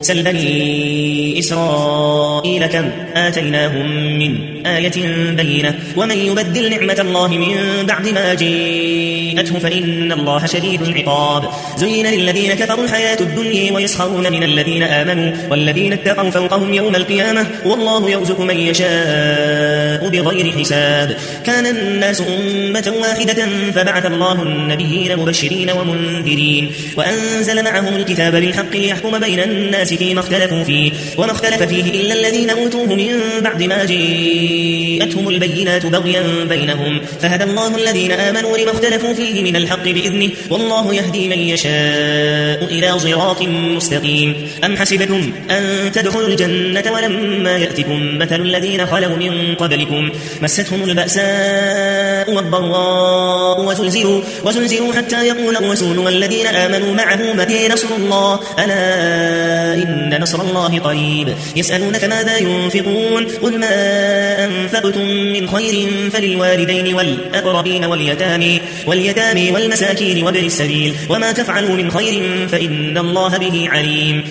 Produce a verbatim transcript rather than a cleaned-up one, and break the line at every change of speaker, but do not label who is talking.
سل بني إسرائيل كم آتيناهم من آية بينة ومن يبدل نعمة الله من بعد ما جاءته فإن الله شديد العقاب. زين للذين كفروا الحياة الدنيا ويسخرون من الذين آمنوا والذين اتقوا فوقهم يوم القيامة والله يرزق من يشاء بغير حساب. كان الناس أمة واحدة فبعث الله النبيين مبشرين ومنذرين وأنزل معهم الكتاب بالحق ليحكم بين الناس فيما اختلفوا فيه وما اختلف فيه إلا الذين أوتوه من بعد ما جاءتهم البينات بغيا بينهم فهدى الله الذين آمنوا لما اختلفوا فيه من الحق بإذنه والله يهدي من يشاء إلى صراط مستقيم. أم حسبتم أن تدخلوا الجنة ولما يأتكم مثل الذين خلوا من قبلكم مستهم البأساء والضراء وزلزلوا, وزلزلوا حتى يقول الرسول والذين آمنوا معه متى نصر الله ألا إن نصر الله قريب. يسألونك ماذا ينفقون قل ما أنفقتم من خير فللوالدين والأقربين واليتامى واليتامى والمساكين وابن السبيل وما تفعلوا من خير فإن الله به عليم.